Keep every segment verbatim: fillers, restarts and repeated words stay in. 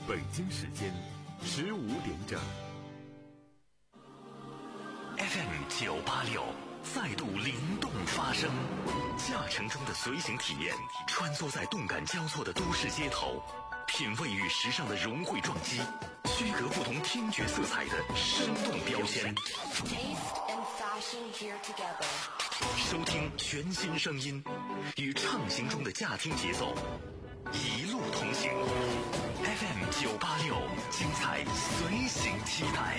北京时间十五点整。 F M 九八六再度灵动发声，驾乘中的随行体验，穿梭在动感交错的都市街头，品味与时尚的融汇撞击，区隔不同听觉色彩的生动标签。收听全新声音，与畅行中的驾听节奏，一路同行。F M 九八六，精彩随行期待。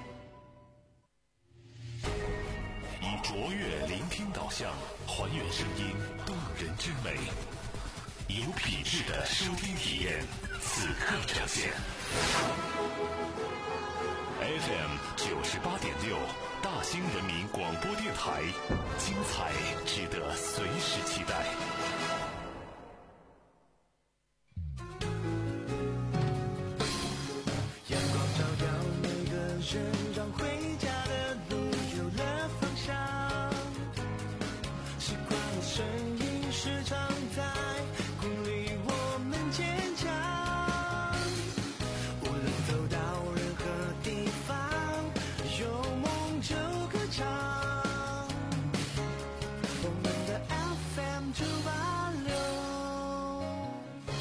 以卓越聆听导向，还原声音动人之美，有品质的收听体验，此刻呈现。F M 九十八点六，大兴人民广播电台，精彩值得随时期待。 阳光照耀每个人，让回家的路有了方向。习惯的声音时常在鼓励我们坚强。无论走到任何地方，有梦就歌唱。我们的 F M 九八六。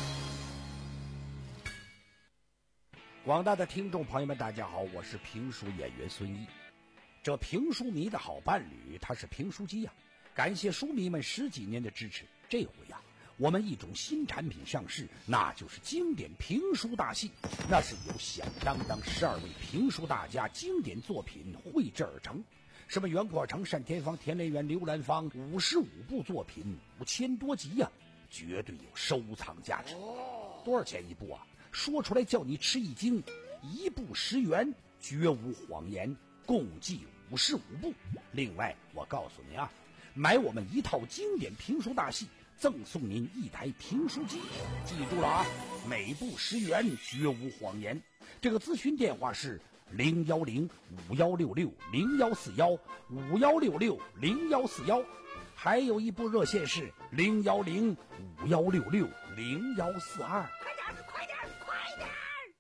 广大的听众朋友们，大家好，我是评书演员孙一。这评书迷的好伴侣，他是评书机呀、啊。感谢书迷们十几年的支持，这回呀、啊，我们一种新产品上市，那就是经典评书大戏。那是由响当当十二位评书大家经典作品绘制而成，什么袁阔成、单田芳、田连元、刘兰芳，五十五部作品，五千多集呀、啊，绝对有收藏价值。多少钱一部啊？说出来叫你吃一惊，一部十元，绝无谎言，共计五十五部。另外，我告诉你啊。买我们一套经典评书大戏，赠送您一台评书机，记住了啊！每部十元，绝无谎言。这个咨询电话是零幺零五幺六六零幺四幺五幺六六零幺四幺，还有一部热线是零幺零五幺六六零幺四二。 快点，快点，快点！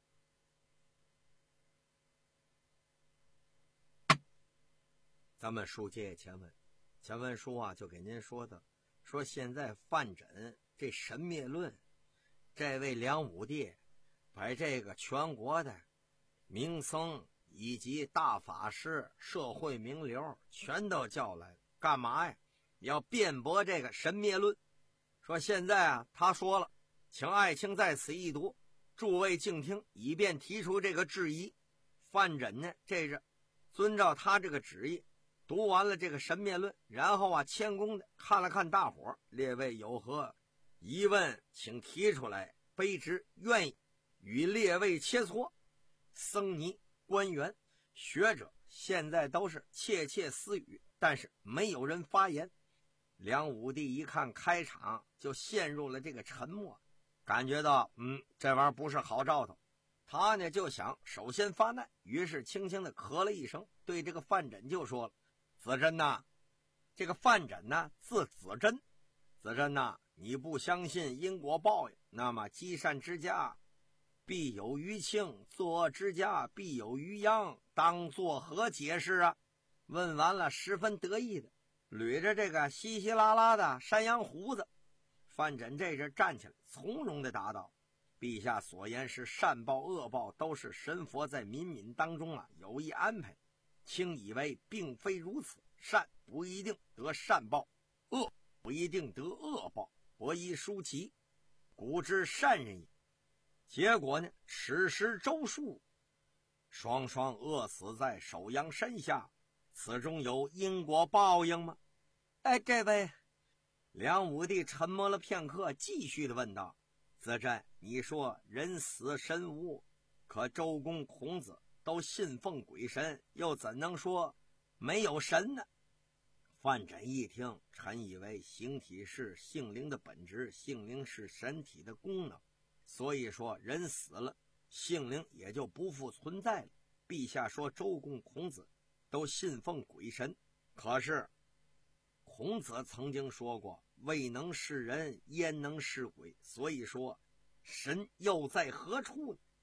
咱们书接前文。前文书啊，就给您说的，说现在范缜这神灭论，这位梁武帝把这个全国的名僧以及大法师、社会名流全都叫来，干嘛呀？要辩驳这个神灭论。说现在啊，他说了，请爱卿在此一读，诸位静听，以便提出这个质疑。范缜呢，这是遵照他这个旨意。读完了这个神灭论，然后啊，谦恭的看了看大伙儿，列位有何疑问，请提出来，卑职愿意与列位切磋。僧尼、官员、学者现在都是窃窃私语，但是没有人发言。梁武帝一看开场就陷入了这个沉默，感觉到嗯，这玩意儿不是好兆头。他呢就想首先发难，于是轻轻的咳了一声，对这个范缜就说了：子珍呐，这个范缜呢，字子珍。子珍呐，你不相信因果报应，那么积善之家必有余庆，作恶之家必有余殃，当作何解释啊？问完了，十分得意的捋着这个稀稀拉拉的山羊胡子。范缜这时站起来，从容的答道：陛下所言是善报恶报，都是神佛在冥冥当中啊有意安排。卿以为并非如此，善不一定得善报，恶不一定得恶报，伯夷叔齐，古之善人也。结果呢，此时周数双双饿死在首阳山下，此中有因果报应吗？哎，这位梁武帝沉默了片刻，继续的问道：子珍，你说人死神无，可周公孔子都信奉鬼神，又怎能说没有神呢？范缜一听，臣以为形体是性灵的本质，性灵是神体的功能，所以说人死了，性灵也就不复存在了。陛下说周公孔子都信奉鬼神，可是孔子曾经说过，未能是人，焉能是鬼？所以说神又在何处呢？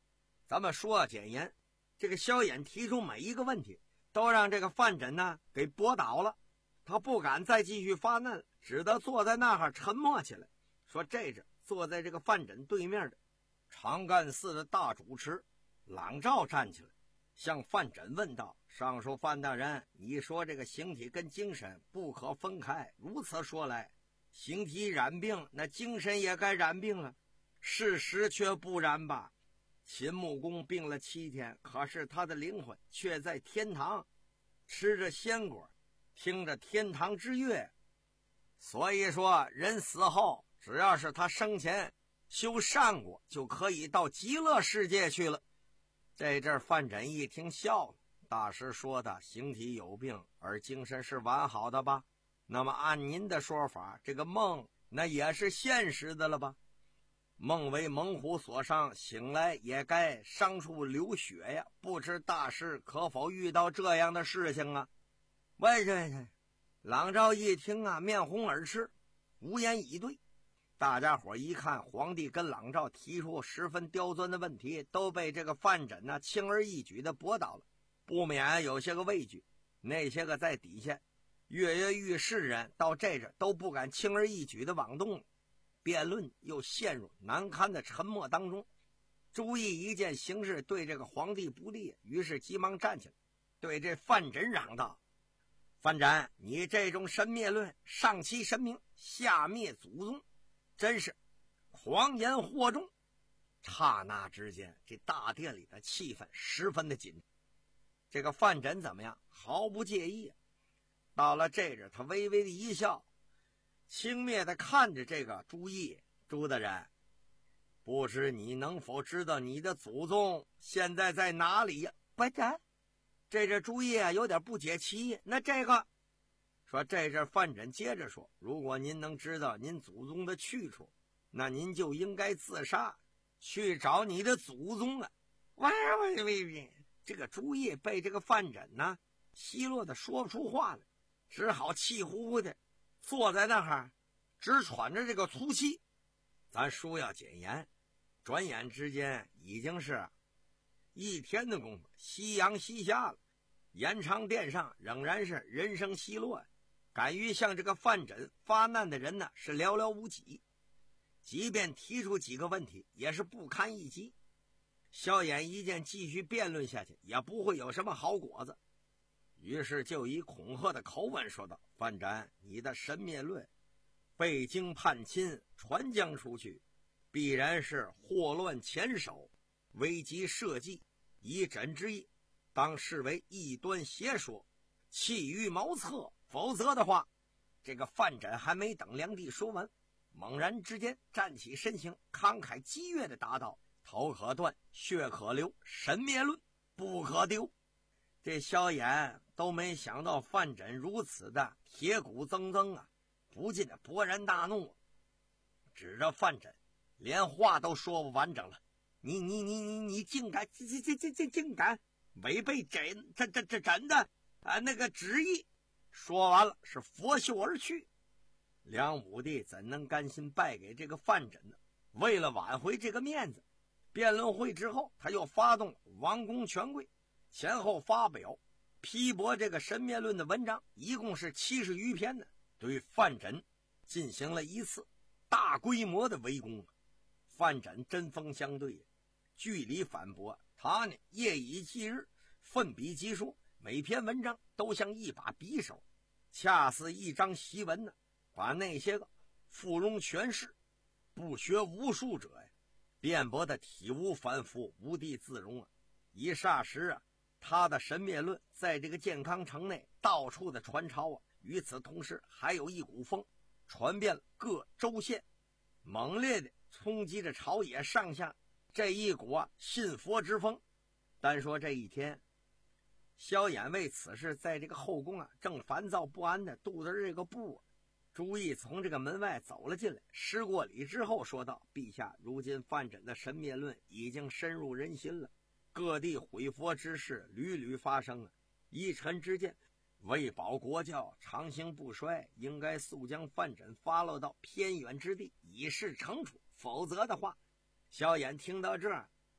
咱们说简言，这个萧衍提出每一个问题，都让这个范缜呢给驳倒了。他不敢再继续发难了，只得坐在那儿沉默起来。说这着坐在这个范缜对面的长干寺的大主持朗照站起来，向范缜问道：上书范大人，你说这个形体跟精神不可分开，如此说来，形体染病，那精神也该染病了。事实却不然吧？秦穆公病了七天，可是他的灵魂却在天堂，吃着鲜果，听着天堂之乐。所以说，人死后，只要是他生前修善果，就可以到极乐世界去了。这阵范缜一听笑了，大师说的形体有病，而精神是完好的吧？那么按您的说法，这个梦那也是现实的了吧？梦为猛虎所伤，醒来也该伤处流血呀，不知大师可否遇到这样的事情啊？喂这朗照一听啊，面红耳赤，无言以对。大家伙一看皇帝跟朗照提出十分刁钻的问题，都被这个范缜呢轻而易举的驳倒了，不免有些个畏惧。那些个在底下跃跃欲试人，到这阵都不敢轻而易举的妄动了。辩论又陷入难堪的沉默当中。朱毅一见形势对这个皇帝不利，于是急忙站起来，对这范缜嚷道：范缜，你这种神灭论，上欺神明，下灭祖宗，真是狂言惑众。刹那之间，这大殿里的气氛十分的紧张。这个范缜怎么样？毫不介意。到了这阵，他微微的一笑，轻蔑地看着这个朱毅：朱大人，不知你能否知道你的祖宗现在在哪里呀？不然，这阵朱毅啊有点不解其意。那这个说，这阵范缜接着说：如果您能知道您祖宗的去处，那您就应该自杀，去找你的祖宗啊！喂喂喂喂！这个朱毅被这个范缜呢奚落的说不出话来，只好气呼呼的坐在那儿，直喘着这个粗气。咱书要简言，转眼之间已经是一天的功夫，夕阳西下了。延长殿上仍然是人声稀落，敢于向这个范缜发难的人呢是寥寥无几，即便提出几个问题也是不堪一击。萧衍一见继续辩论下去也不会有什么好果子，于是就以恐吓的口吻说道：范缜，你的神灭论被经叛亲传将出去，必然是祸乱前手，危及社稷，以朕之意，当视为异端邪说，弃于谋策，否则的话……这个范缜还没等梁帝说完，猛然之间站起身形，慷慨激越地答道：头可断，血可流，神灭论不可丢。这萧衍都没想到范缜如此的铁骨铮铮啊，不禁的勃然大怒，指着范缜，连话都说不完整了。你你你你你竟敢竟竟竟竟竟敢违背朕这这这朕的啊那个旨意！说完了是拂袖而去。梁武帝怎能甘心败给这个范缜呢？为了挽回这个面子，辩论会之后他又发动了王公权贵，前后发表批驳这个神灭论的文章，一共是七十余篇呢，对范缜进行了一次大规模的围攻。范缜针锋相对，据理反驳，他呢夜以继日，奋笔疾书，每篇文章都像一把匕首，恰似一张檄文呢，把那些个附庸权势、不学无术者呀，辩驳的体无反复，无地自容啊！一霎时啊，他的神灭论在这个健康城内到处的传抄啊。与此同时，还有一股风传遍了各州县，猛烈的冲击着朝野上下。这一股啊信佛之风。单说这一天，萧衍为此事在这个后宫啊正烦躁不安的肚子这个布。朱毅从这个门外走了进来，施过礼之后说道：陛下，如今范缜的神灭论已经深入人心了，各地毁佛之事屡屡发生了，依臣之见，为保国教长兴不衰，应该速将范缜发落到偏远之地，以示惩处，否则的话……萧衍听到这儿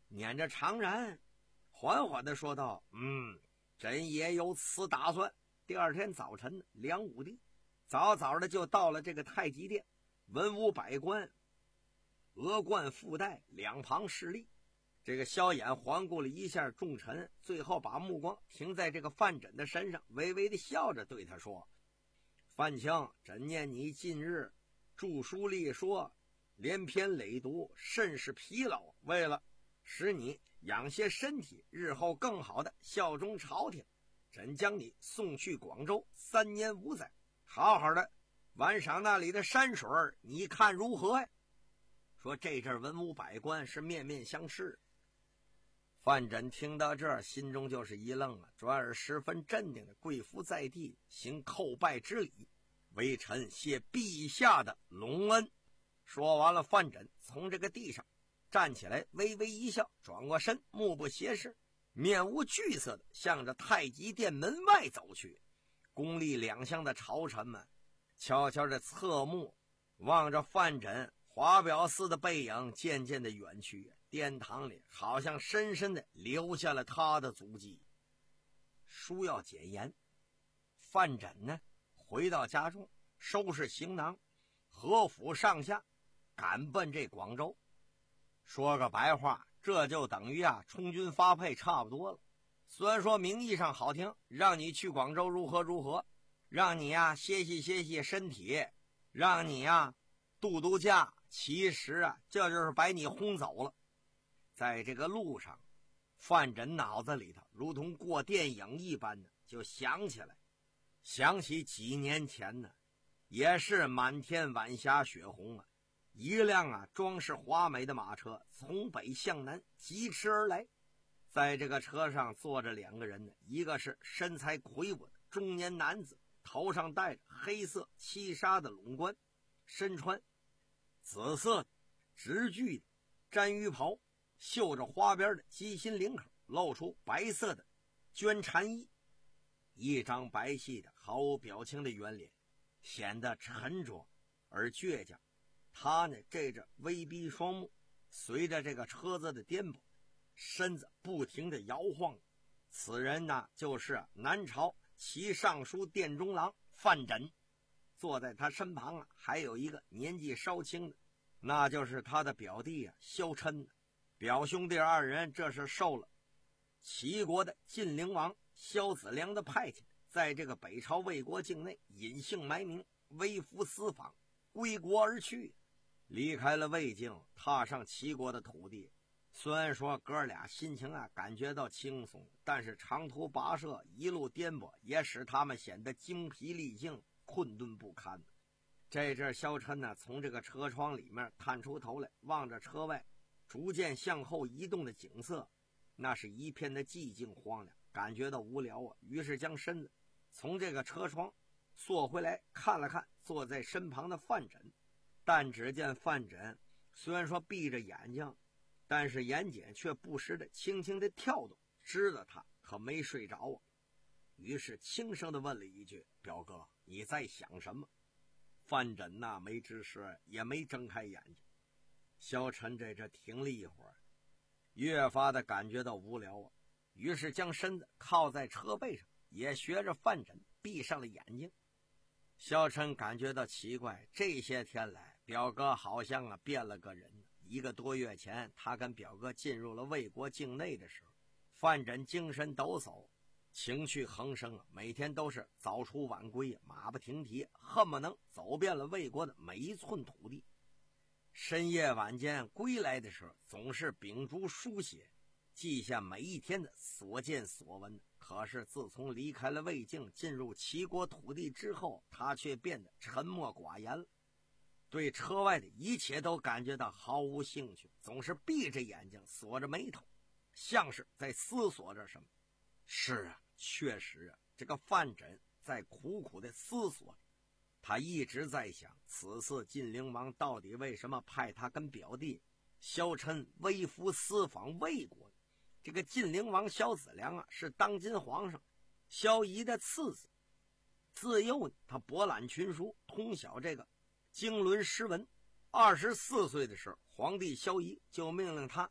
捻着长髯，缓缓地说道：“嗯，朕也有此打算。”第二天早晨，梁武帝早早的就到了这个太极殿，文武百官额冠附带，两旁侍立。这个萧衍环顾了一下众臣，最后把目光停在这个范缜的身上，微微的笑着对他说：“范卿，朕念你近日著书立说，连篇累读，甚是疲劳，为了使你养些身体，日后更好的效忠朝廷，朕将你送去广州三年五载，好好的玩赏那里的山水，你看如何呀？”说这阵文武百官是面面相视。范缜听到这儿，心中就是一愣啊，转而十分镇定的跪伏在地，行叩拜之礼，微臣谢陛下的隆恩。说完了，范缜从这个地上站起来，微微一笑，转过身，目不斜视，面无惧色的向着太极殿门外走去。宫里两厢的朝臣们悄悄的侧目望着范缜华表似的背影渐渐的远去，殿堂里好像深深的留下了他的足迹。书要简言，范缜呢回到家中，收拾行囊，合府上下赶奔这广州。说个白话，这就等于啊充军发配差不多了。虽然说名义上好听，让你去广州如何如何，让你呀歇息歇息身体，让你呀度度假，其实啊这就是把你轰走了。在这个路上，范缜脑子里头如同过电影一般的就想起来，想起几年前呢，也是满天晚霞雪红啊，一辆啊装饰华美的马车从北向南疾驰而来，在这个车上坐着两个人呢，一个是身材魁梧的中年男子，头上戴着黑色七纱的笼冠，身穿紫色的直裾的毡衣袍，绣着花边的鸡心领口，露出白色的绢蝉衣，一张白皙的毫无表情的圆脸，显得沉着而倔强。他呢这着微闭双目，随着这个车子的颠簸，身子不停地摇晃。此人呢就是南朝齐尚书殿中郎范缜。坐在他身旁啊还有一个年纪稍轻的，那就是他的表弟啊萧琛。表兄弟二人这是受了齐国的晋灵王萧子良的派遣，在这个北朝魏国境内隐姓埋名，微服私访，归国而去。离开了魏境，踏上齐国的土地，虽然说哥俩心情啊感觉到轻松，但是长途跋涉，一路颠簸，也使他们显得精疲力尽，困顿不堪。这阵萧琛呢从这个车窗里面探出头来，望着车外逐渐向后移动的景色，那是一片的寂静荒凉，感觉到无聊啊，于是将身子从这个车窗缩回来，看了看坐在身旁的范缜。但只见范缜虽然说闭着眼睛，但是眼睑却不时的轻轻的跳动，知道他可没睡着啊。于是轻声的问了一句：“表哥，你在想什么？”范缜呐没吱声，也没睁开眼睛。萧琛这这停了一会儿，越发的感觉到无聊啊，于是将身子靠在车背上，也学着范缜闭上了眼睛。萧琛感觉到奇怪，这些天来表哥好像啊变了个人。一个多月前他跟表哥进入了魏国境内的时候，范缜精神抖擞，情趣横生啊，每天都是早出晚归，马不停蹄，恨不能走遍了魏国的每一寸土地。深夜晚间归来的时候，总是秉烛书写，记下每一天的所见所闻。可是自从离开了魏境，进入齐国土地之后，他却变得沉默寡言了，对车外的一切都感觉到毫无兴趣，总是闭着眼睛锁着眉头，像是在思索着什么。是啊，确实啊，这个范缜在苦苦的思索着。他一直在想，此次晋灵王到底为什么派他跟表弟萧琛微服私访魏国？这个晋灵王萧子良啊，是当今皇上萧仪的次子。自幼他博览群书，通晓这个经纶诗文。二十四岁的时候，皇帝萧仪就命令他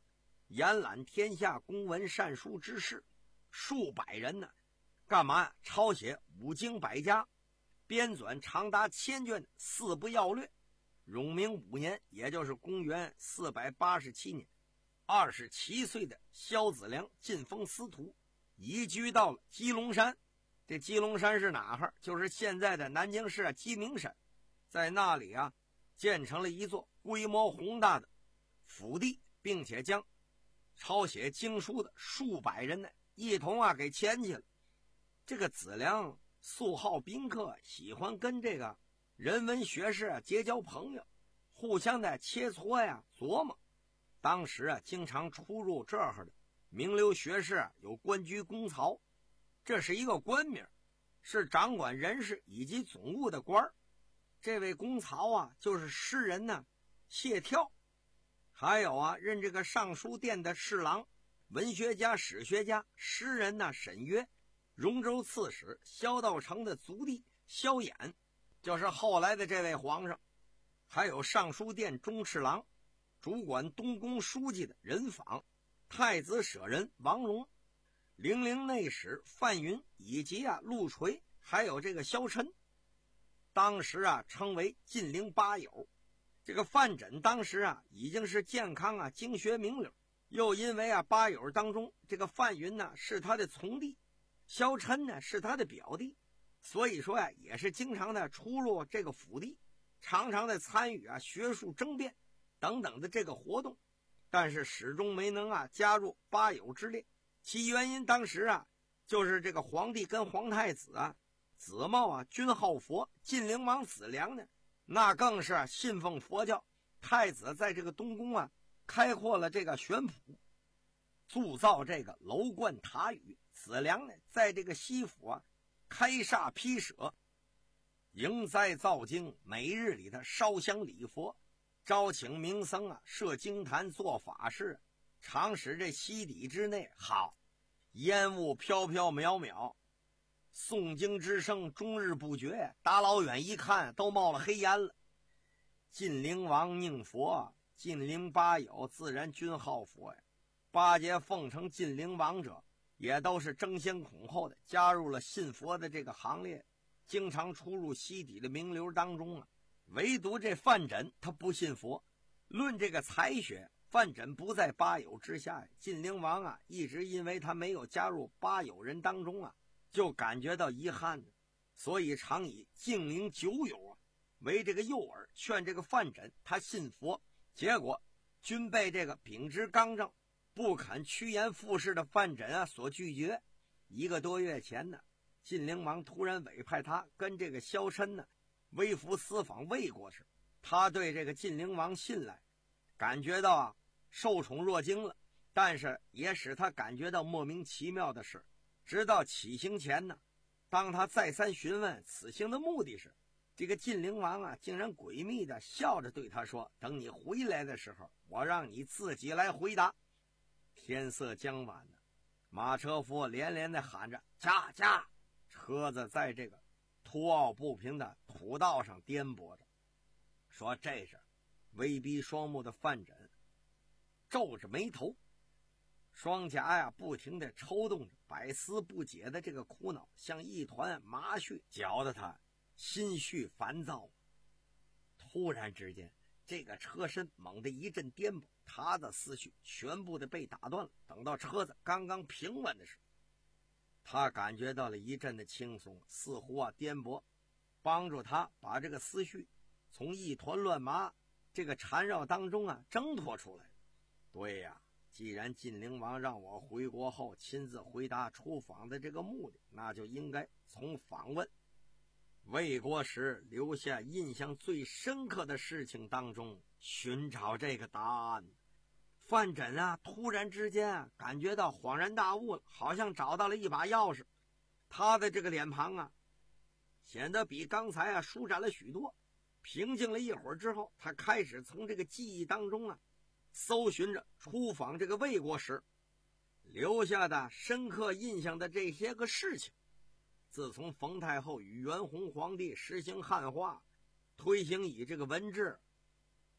延揽天下公文善书之士数百人呢，干嘛抄写五经百家，编纂长达千卷的四部要略。永明五年，也就是公元四百八十七年，二十七岁的萧子良进封司徒，移居到了鸡笼山。这鸡笼山是哪儿？就是现在的南京市啊鸡鸣山。在那里啊建成了一座规模宏大的府邸，并且将抄写经书的数百人呢一同啊给牵去了。这个子良素好宾客，喜欢跟这个人文学士啊结交朋友，互相的切磋呀琢磨。当时啊经常出入这儿的名流学士啊有官居公曹，这是一个官名，是掌管人事以及总务的官儿。这位公曹啊就是诗人呢谢眺，还有啊任这个尚书殿的侍郎，文学家史学家诗人呢沈约，荣州刺史萧道成的族弟萧衍，就是后来的这位皇上，还有尚书殿中侍郎，主管东宫书记的任访，太子舍人王荣，零陵内史范云，以及啊陆垂，还有这个萧琛。当时啊称为晋陵八友。这个范缜当时啊已经是健康啊经学名流，又因为啊八友当中这个范云呢是他的从弟，萧琛呢是他的表弟，所以说呀、啊、也是经常的出入这个府邸，常常的参与啊学术争辩等等的这个活动，但是始终没能啊加入八友之列。其原因当时啊就是这个皇帝跟皇太子啊子茂啊均好佛，晋灵王子良呢那更是、啊、信奉佛教。太子在这个东宫啊开阔了这个玄圃，铸造这个楼观塔宇，子良呢在这个西府啊开煞批舍，迎灾造经，每日里的烧香礼佛，招请名僧啊设经坛做法事，常使这西邸之内好烟雾飘飘渺渺，诵经之声终日不绝，打老远一看都冒了黑烟了。晋灵王宁佛，晋灵八友自然均好佛呀。八节奉承晋灵王者也都是争先恐后的加入了信佛的这个行列，经常出入西邸的名流当中啊。唯独这范缜他不信佛，论这个才学，范缜不在八友之下。晋灵王啊一直因为他没有加入八友人当中啊就感觉到遗憾的，所以常以敬灵九友啊为这个诱饵，劝这个范缜他信佛，结果均被这个秉直刚正不肯趋炎附势的范缜啊所拒绝。一个多月前呢，晋灵王突然委派他跟这个萧琛呢微服私访魏国时，他对这个晋灵王信赖，感觉到啊受宠若惊了，但是也使他感觉到莫名其妙的是，直到起行前呢，当他再三询问此行的目的时，这个晋灵王啊竟然诡秘的笑着对他说，等你回来的时候，我让你自己来回答。天色将晚了，马车夫连连的喊着驾驾，车子在这个凸凹不平的土道上颠簸着。说这是威逼双目的范缜皱着眉头，双颊呀不停地抽动着，百思不解的这个苦恼像一团麻絮，搅得他心绪烦躁。突然之间，这个车身猛地一阵颠簸，他的思绪全部的被打断了。等到车子刚刚平稳的时候，他感觉到了一阵的轻松，似乎啊颠簸帮助他把这个思绪从一团乱麻这个缠绕当中啊挣脱出来。对呀，既然晋灵王让我回国后亲自回答出访的这个目的，那就应该从访问魏国时留下印象最深刻的事情当中寻找这个答案。范缜啊突然之间啊感觉到恍然大悟了，好像找到了一把钥匙。他的这个脸庞啊显得比刚才啊舒展了许多。平静了一会儿之后，他开始从这个记忆当中啊搜寻着出访这个魏国时留下的深刻印象的这些个事情。自从冯太后与元弘皇帝实行汉化，推行以这个文治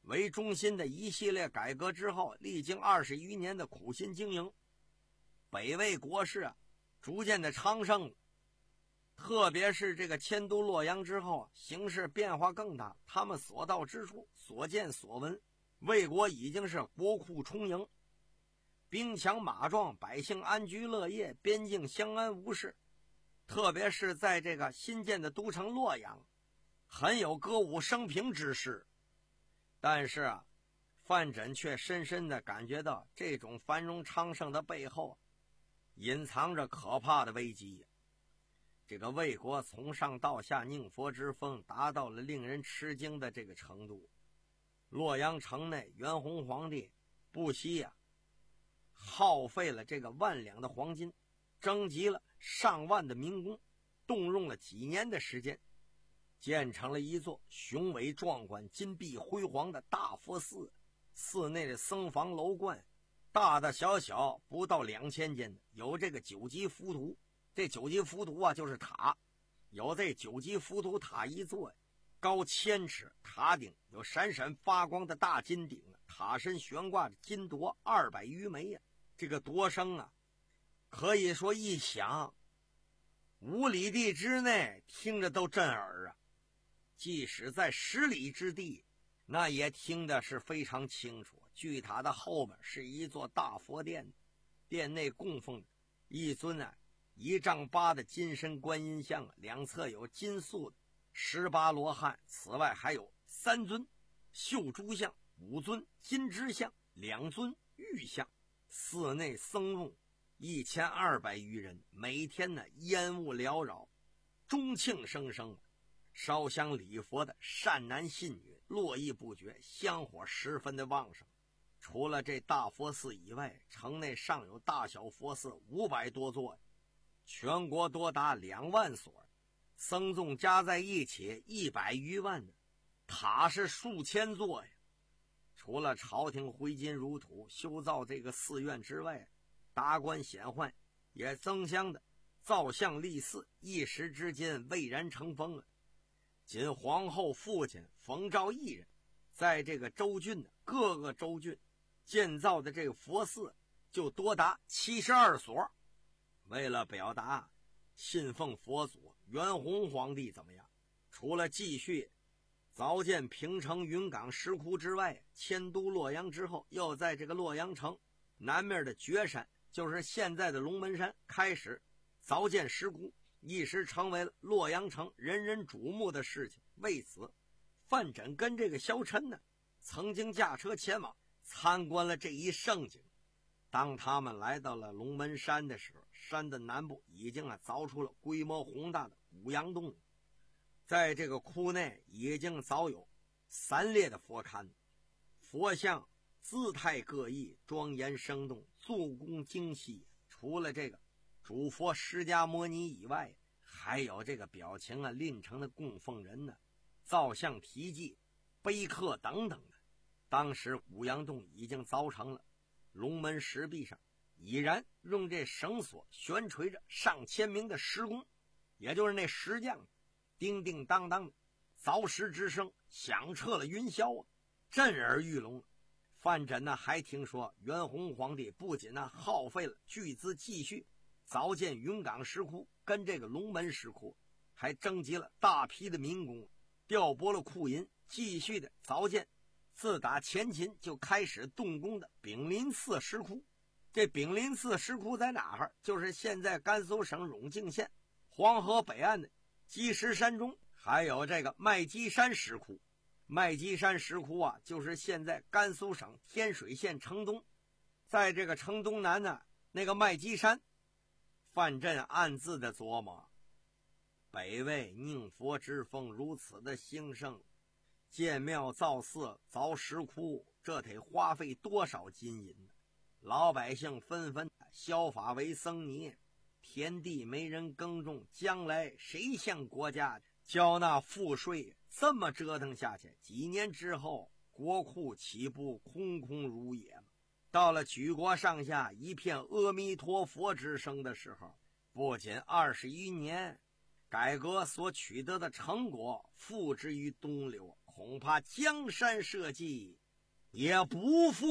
为中心的一系列改革之后，历经二十余年的苦心经营，北魏国势啊逐渐的昌盛，特别是这个迁都洛阳之后，形势变化更大。他们所到之处，所见所闻，魏国已经是国库充盈，兵强马壮，百姓安居乐业，边境相安无事。特别是在这个新建的都城洛阳，很有歌舞升平之势。但是啊，范缜却深深地感觉到这种繁荣昌盛的背后隐藏着可怕的危机。这个魏国从上到下宁佛之风达到了令人吃惊的这个程度。洛阳城内，元弘皇帝不惜啊耗费了这个万两的黄金，征集了上万的民工，动用了几年的时间，建成了一座雄伟壮观、金碧辉煌的大佛寺。寺内的僧房楼观，大大小小不到两千间的，有这个九级浮屠。这九级浮屠啊，就是塔，有这九级浮屠塔一座，高千尺，塔顶有闪闪发光的大金顶，塔身悬挂着金铎二百余枚呀、啊。这个铎声啊，可以说一响，五里地之内听着都震耳啊。即使在十里之地，那也听的是非常清楚。巨塔的后边是一座大佛殿，殿内供奉一尊啊一丈八的金身观音像，两侧有金塑的十八罗汉，此外还有三尊绣珠像，五尊金枝像，两尊玉像。寺内僧众一千二百余人，每天呢烟雾缭绕，钟磬声声，烧香礼佛的善男信女络绎不绝，香火十分的旺盛。除了这大佛寺以外，城内尚有大小佛寺五百多座，全国多达两万所，僧众加在一起一百余万呢，塔是数千座呀。除了朝廷挥金如土修造这个寺院之外，达官显宦也争相的造像立寺，一时之间蔚然成风了。仅皇后父亲冯昭一人，在这个州郡的各个州郡建造的这个佛寺就多达七十二所。为了表达信奉佛祖，元弘皇帝怎么样？除了继续凿建平城云冈石窟之外，迁都洛阳之后，又在这个洛阳城南面的绝山，就是现在的龙门山，开始凿建石窟，一时成为了洛阳城人人瞩目的事情。为此，范缜跟这个萧琛呢，曾经驾车前往参观了这一盛景。当他们来到了龙门山的时候，山的南部已经啊凿出了规模宏大的五阳洞，在这个窟内已经早有三列的佛龛，佛像姿态各异，庄严生动，做工精细。除了这个主佛释迦摩尼以外，还有这个表情啊吝成的供奉人呢、造像题记、碑刻等等的。当时五阳洞已经凿成了，龙门石壁上已然用这绳索悬垂着上千名的石工，也就是那石匠，叮叮当当的凿石之声响彻了云霄啊，震耳欲聋。范缜呢还听说元弘皇帝不仅呢耗费了巨资继续凿建云冈石窟跟这个龙门石窟，还征集了大批的民工，调拨了库银，继续的凿建自打前秦就开始动工的炳林寺石窟。这炳林寺石窟在哪儿？就是现在甘肃省永靖县黄河北岸的积石山中，还有这个麦积山石窟。麦积山石窟啊，就是现在甘肃省天水县城东，在这个城东南呢，那个麦积山。范缜暗自的琢磨，北魏宁佛之风如此的兴盛，建庙造寺凿石窟，这得花费多少金银呢？老百姓纷纷削发为僧尼，田地没人耕种，将来谁向国家交纳赋税？这么折腾下去，几年之后国库岂不空空如也吗？到了举国上下一片阿弥陀佛之声的时候，不仅二十余年改革所取得的成果付之于东流，恐怕江山社稷也不复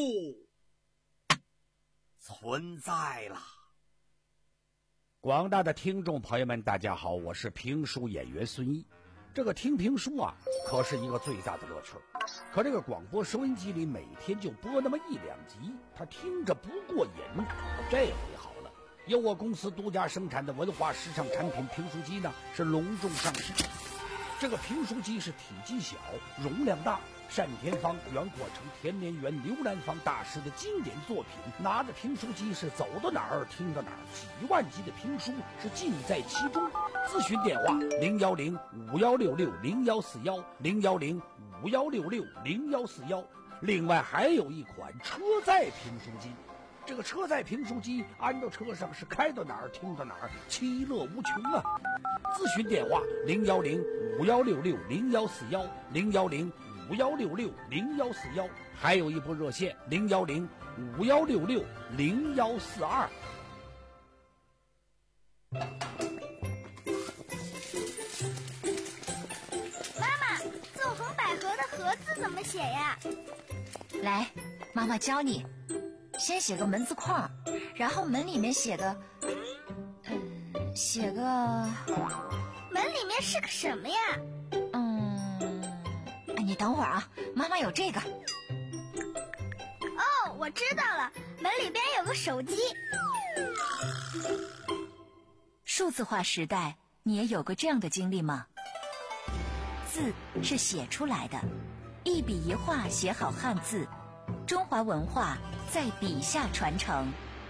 存在了。 广大的听众朋友们，大家好，我是评书演员孙一。这个听评书啊，可是一个最大的乐趣。可这个广播收音机里每天就播那么一两集，他听着不过瘾。这回好了，由我公司独家生产的文化时尚产品评书机呢，是隆重上市。这个评书机是体积小，容量大，单田芳、袁阔成、田连元、刘兰芳大师的经典作品，拿着评书机是走到哪儿听到哪儿，几万集的评书是尽在其中。咨询电话零幺零五幺六六零幺四幺零幺零五幺六六零幺四幺。另外还有一款车载评书机，这个车载评书机安到车上是开到哪儿听到哪儿，其乐无穷啊！咨询电话零幺零五幺六六零幺四幺零幺零五幺六六零幺四幺，还有一部热线零幺零五幺六六零幺四二。 妈妈，纵横捭阖的阖字怎么写呀？ 来，妈妈教你。先写个门字框，然后门里面写个，嗯，写个， 门里面是个什么呀？ 嗯，你等会儿啊，妈妈有这个。 哦，我知道了，门里边有个手机。 数字化时代，你也有过这样的经历吗？字是写出来的，一笔一画写好汉字，中华文化在笔下传承。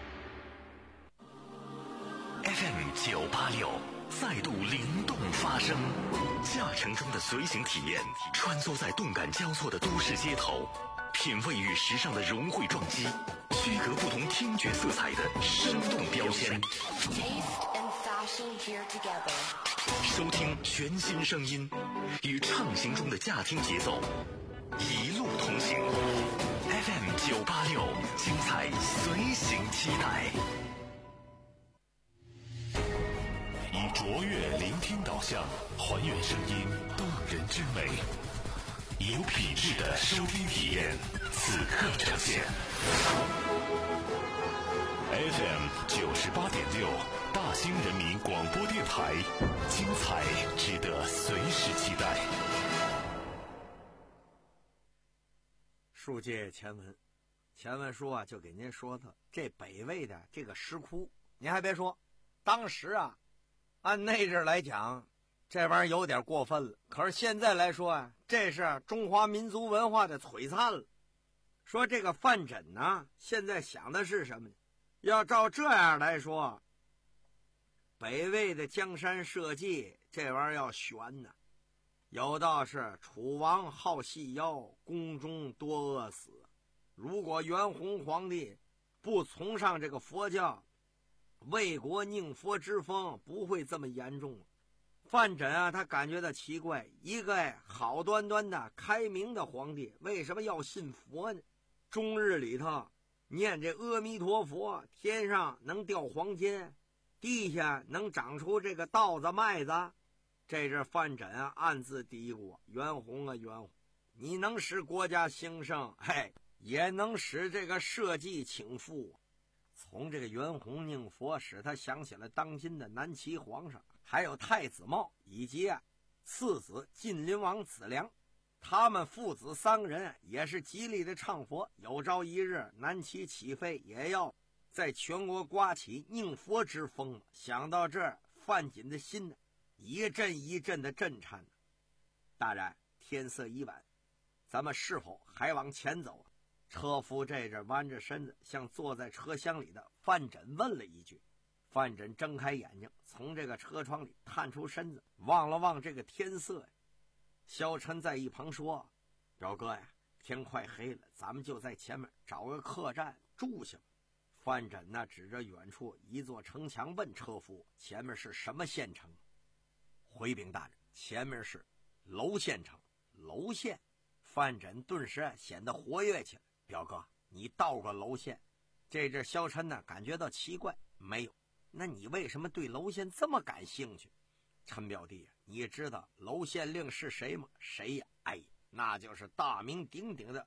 F M 九八六再度灵动发声，驾乘中的随行体验，穿梭在动感交错的都市街头，品味与时尚的融汇撞击，区隔不同听觉色彩的生动标签。收听全新声音，与畅行中的驾听节奏，一路同行。F M 九八六，精彩随行期待。以卓越聆听导向，还原声音动人之美，有品质的收听体验，此刻呈现。F M 九十八点六，大兴人民广播电台，精彩值得随时期待。 书接前文，前文书啊，就给您说的这北魏的这个石窟，您还别说，当时啊，按那阵来讲，这玩意儿有点过分了。可是现在来说啊，这是中华民族文化的璀璨了。说这个范缜呢，现在想的是什么呢？要照这样来说，北魏的江山社稷这玩意儿要悬呢。有道是楚王好细腰，宫中多饿死。如果元弘皇帝不崇尚这个佛教，魏国宁佛之风不会这么严重。范缜啊，他感觉到奇怪，一个好端端的开明的皇帝，为什么要信佛呢？终日里头念这阿弥陀佛，天上能掉黄金，地下能长出这个稻子麦子。这是范缜啊暗自嘀咕：元弘啊元弘，你能使国家兴盛，嘿，也能使这个社稷倾覆。从这个元弘宁佛，使他想起了当今的南齐皇上，还有太子茂以及啊次子晋灵王子良，他们父子三个人也是极力的唱佛。有朝一日南齐起飞，也要在全国刮起宁佛之风。想到这儿，范缜的心呢一阵一阵的震颤。大然天色已晚，咱们是否还往前走啊？车夫这阵弯着身子向坐在车厢里的范缜问了一句。范缜睁开眼睛，从这个车窗里探出身子，望了望这个天色呀。萧晨在一旁说：表哥呀，天快黑了，咱们就在前面找个客栈住下吧。范缜呢指着远处一座城墙问车夫：前面是什么县城？回禀大人，前面是娄县城。娄县？范缜顿时显得活跃起来。表哥，你到过娄县？这阵萧晨呢感觉到奇怪，没有。那你为什么对娄县这么感兴趣？陈表弟，你知道娄县令是谁吗？谁呀？哎，那就是大名鼎鼎的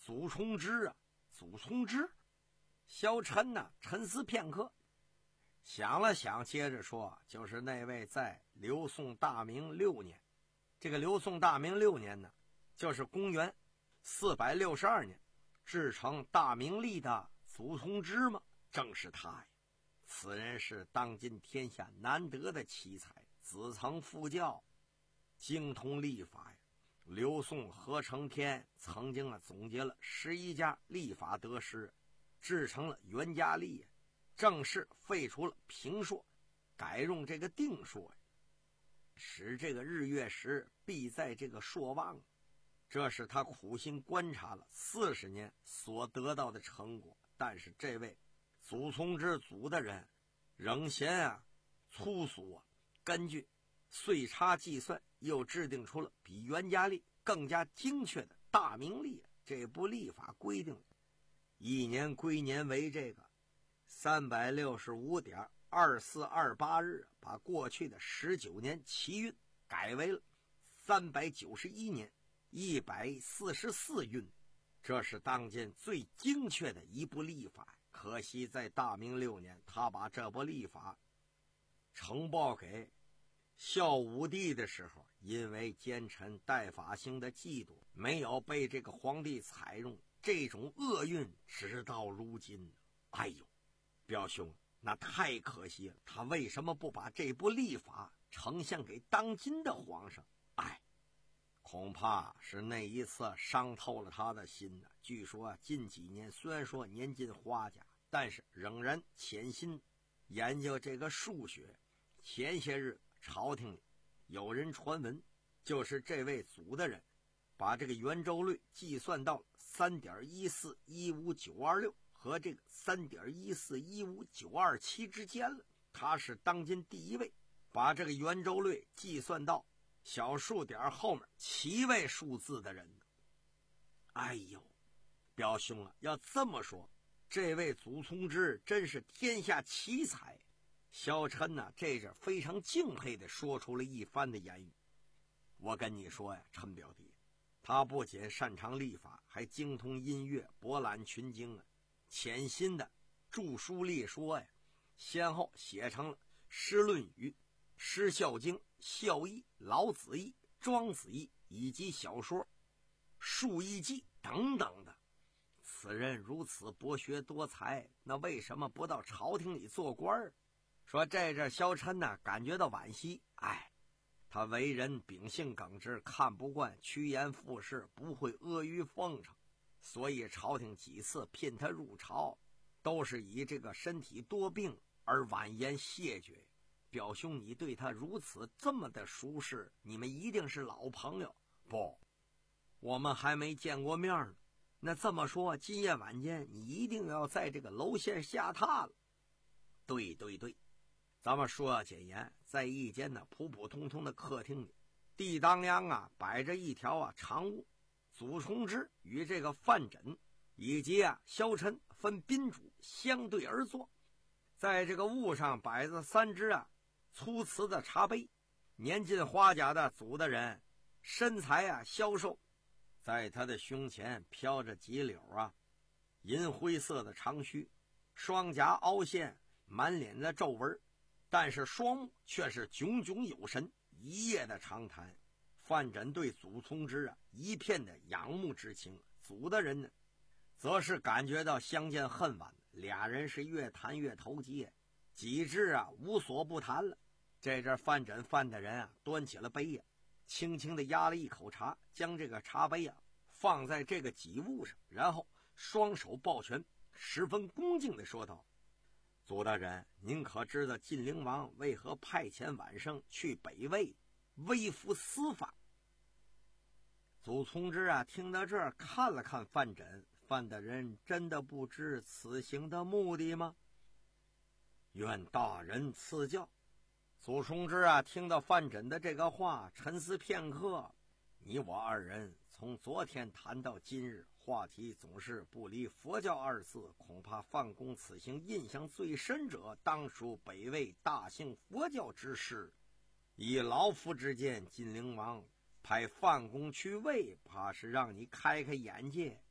祖冲之啊，祖冲之。萧晨呢沉思片刻，想了想，接着说，就是那位在刘宋大明六年，这个刘宋大明六年呢，就是公元四百六十二年，制成大明历的祖冲之吗？正是他呀！此人是当今天下难得的奇才，子承父教，精通历法呀。刘宋何承天曾经啊总结了十一家历法得失，制成了元嘉历，正式废除了平朔，改用这个定朔，使这个日月时必在这个朔望。这是他苦心观察了四十年所得到的成果。但是这位祖冲之族的人仍嫌啊粗俗啊，根据岁差计算，又制定出了比元嘉历更加精确的大明历。这部历法规定一年归年为这个三百六十五点二四二八日，把过去的十九年奇运改为了三百九十一年一百四十四运。这是当今最精确的一部历法。可惜在大明六年，他把这部历法呈报给孝武帝的时候，因为奸臣戴法兴的嫉妒，没有被这个皇帝采用，这种厄运直到如今。哎呦，表兄，那太可惜了，他为什么不把这部历法呈现给当今的皇上？哎，恐怕是那一次伤透了他的心呢。据说近几年虽然说年近花甲，但是仍然潜心研究这个数学。前些日朝廷里有人传闻，就是这位祖的人把这个圆周率计算到 三点一四一五九二六 和这个 三点一四一五九二七 之间了。他是当今第一位把这个圆周率计算到小数点后面七位数字的人。哎呦，表兄啊，要这么说，这位祖冲之真是天下奇才。萧琛呢，这是非常敬佩地说出了一番的言语。我跟你说呀，陈表弟，他不仅擅长历法，还精通音乐，博览群经啊，潜心的著书立说呀，先后写成了《诗论语》《诗孝经》《孝义》《老子义》《庄子义》以及小说《述异记》等等的。此人如此博学多才，那为什么不到朝廷里做官？说这阵萧琛呢，感觉到惋惜。哎，他为人秉性耿直，看不惯趋炎附势，不会阿谀奉承，所以朝廷几次聘他入朝，都是以这个身体多病而婉言谢绝。表兄，你对他如此这么的熟识，你们一定是老朋友。不，我们还没见过面呢。那这么说，今夜晚间你一定要在这个楼下下榻了。对对对，咱们说要简言，在一间呢普普通通的客厅里，地当央啊摆着一条啊长屋，祖冲之与这个范缜以及啊萧琛分宾主相对而坐。在这个屋上摆着三只啊粗瓷的茶杯，年近花甲的祖的人，身材啊消瘦，在他的胸前飘着几绺啊银灰色的长须，双颊凹陷，满脸的皱纹，但是双目却是炯炯有神，一夜的长谈。范缜对祖冲之啊一片的仰慕之情，祖的人呢则是感觉到相见恨晚，俩人是越谈越投机，几至啊无所不谈了。这阵范缜范的人啊端起了杯呀、啊，轻轻的压了一口茶，将这个茶杯啊放在这个几物上，然后双手抱拳，十分恭敬地说道：祖大人，您可知道晋灵王为何派遣晚生去北魏微服私访？祖冲之啊听到这儿，看了看范缜，范大人真的不知此行的目的吗？愿大人赐教。祖冲之啊听到范缜的这个话，沉思片刻。你我二人从昨天谈到今日，话题总是不离佛教二字，恐怕范公此行印象最深者，当属北魏大兴佛教之事。以老夫之见，晋灵王派范公去魏，怕是让你开开眼界。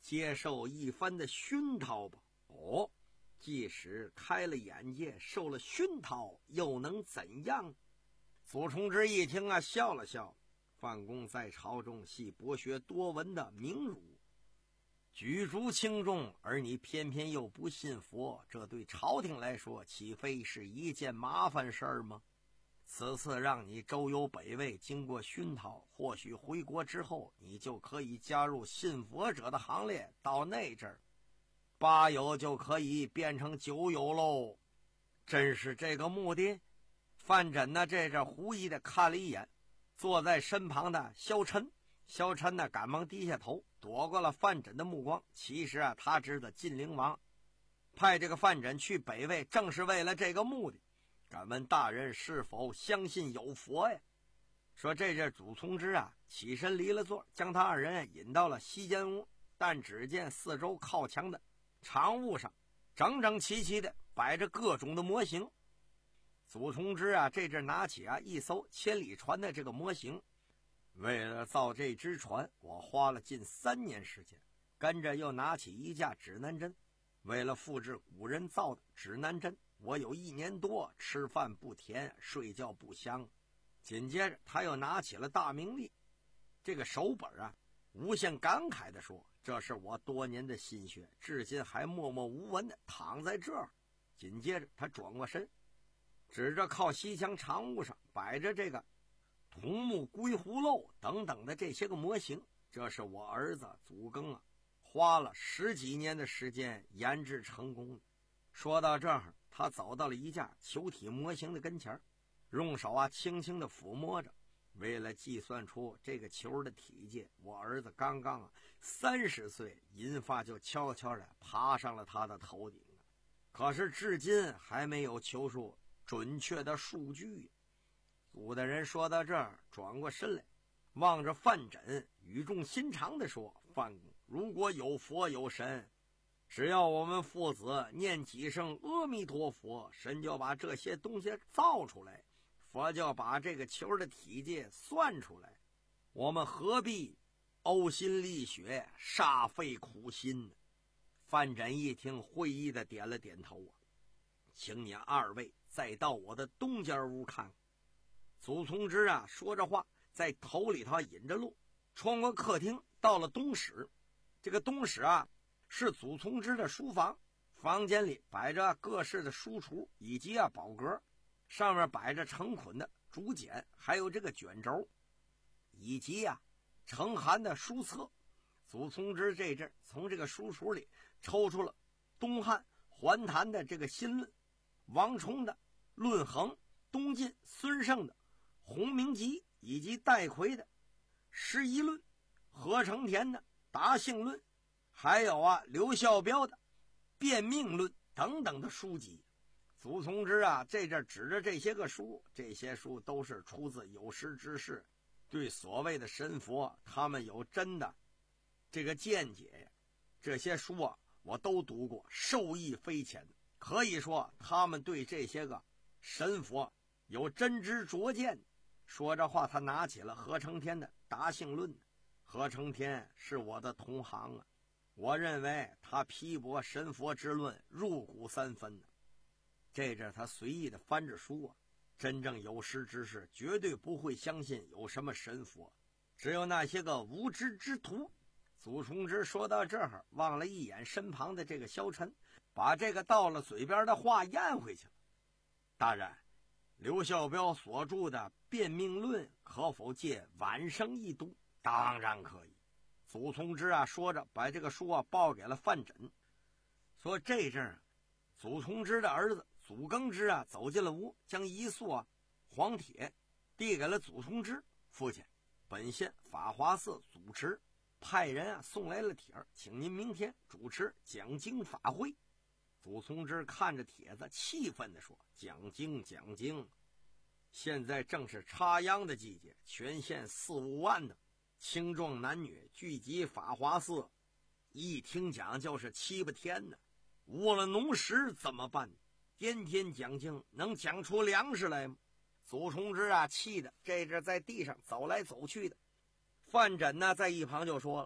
接受一番的熏陶吧。哦，即使开了眼界，受了熏陶，又能怎样？祖冲之一听啊，笑了笑。范公在朝中系博学多闻的名儒，举足轻重，而你偏偏又不信佛，这对朝廷来说岂非是一件麻烦事儿吗？此次让你周游北魏，经过熏陶，或许回国之后你就可以加入信佛者的行列，到那阵儿八友就可以变成九友喽。真是这个目的？范缜呢这阵狐疑的看了一眼坐在身旁的萧琛，萧琛呢赶忙低下头躲过了范缜的目光。其实啊，他知道晋灵王派这个范缜去北魏正是为了这个目的。敢问大人是否相信有佛呀？说这阵祖冲之啊起身离了座，将他二人引到了西间屋，但只见四周靠墙的长屋上整整齐齐的摆着各种的模型。祖冲之啊这阵拿起啊一艘千里船的这个模型，为了造这只船我花了近三年时间，跟着又拿起一架指南针，为了复制古人造的指南针，我有一年多吃饭不甜，睡觉不香。紧接着他又拿起了大明历这个手本啊，无限感慨地说，这是我多年的心血，至今还默默无闻地躺在这儿。紧接着他转过身，指着靠西墙长屋上摆着这个桐木龟葫芦等等的这些个模型，这是我儿子祖庚啊花了十几年的时间研制成功的。说到这儿，他走到了一架球体模型的跟前，用手啊轻轻地抚摸着。为了计算出这个球的体积，我儿子刚刚啊三十岁，银发就悄悄地爬上了他的头顶。可是至今还没有求出准确的数据。祖大人说到这儿，转过身来望着范缜，语重心长地说，范公，如果有佛有神，只要我们父子念几声阿弥陀佛，神就把这些东西造出来，佛就把这个球的体积算出来，我们何必呕心沥血，煞费苦心呢？范缜一听，会意的点了点头啊，请你二位再到我的东间屋看看。祖冲之啊说着话，在头里头引着路，穿过客厅到了东室。这个东室啊是祖冲之的书房，房间里摆着各式的书橱以及啊宝格，上面摆着成捆的竹简，还有这个卷轴，以及啊成函的书册。祖冲之这阵从这个书橱里抽出了东汉桓谭的这个新论，王充的论衡，东晋孙胜的洪明集，以及戴逵的十一论，何承田的达性论，还有啊刘孝标的变命论等等的书籍。祖冲之啊这阵指着这些个书，这些书都是出自有识之士，对所谓的神佛他们有真的这个见解呀。这些书啊我都读过，受益匪浅，可以说他们对这些个神佛有真知灼见。说着话，他拿起了何承天的达性论。何承天是我的同行啊，我认为他批驳神佛之论入骨三分呢。这阵他随意的翻着书啊，真正有识之士绝对不会相信有什么神佛，只有那些个无知之徒。祖冲之说到这儿，望了一眼身旁的这个萧琛，把这个到了嘴边的话咽回去了。大人，刘孝标所著的《变命论》可否借晚生一读？当然可以。祖冲之啊说着，把这个书啊报给了范缜，说这阵啊，祖冲之的儿子祖庚之啊走进了屋，将一束啊黄帖递给了祖冲之。父亲，本县法华寺主持派人啊送来了帖儿，请您明天主持讲经法会。祖冲之看着帖子，气愤地说，讲经讲经，现在正是插秧的季节，全县四五万的青壮男女聚集法华寺，一听讲就是七八天呢，误了农时怎么办？天天讲经能讲出粮食来吗？祖冲之啊气的这阵在地上走来走去的。范缜呢在一旁就说了，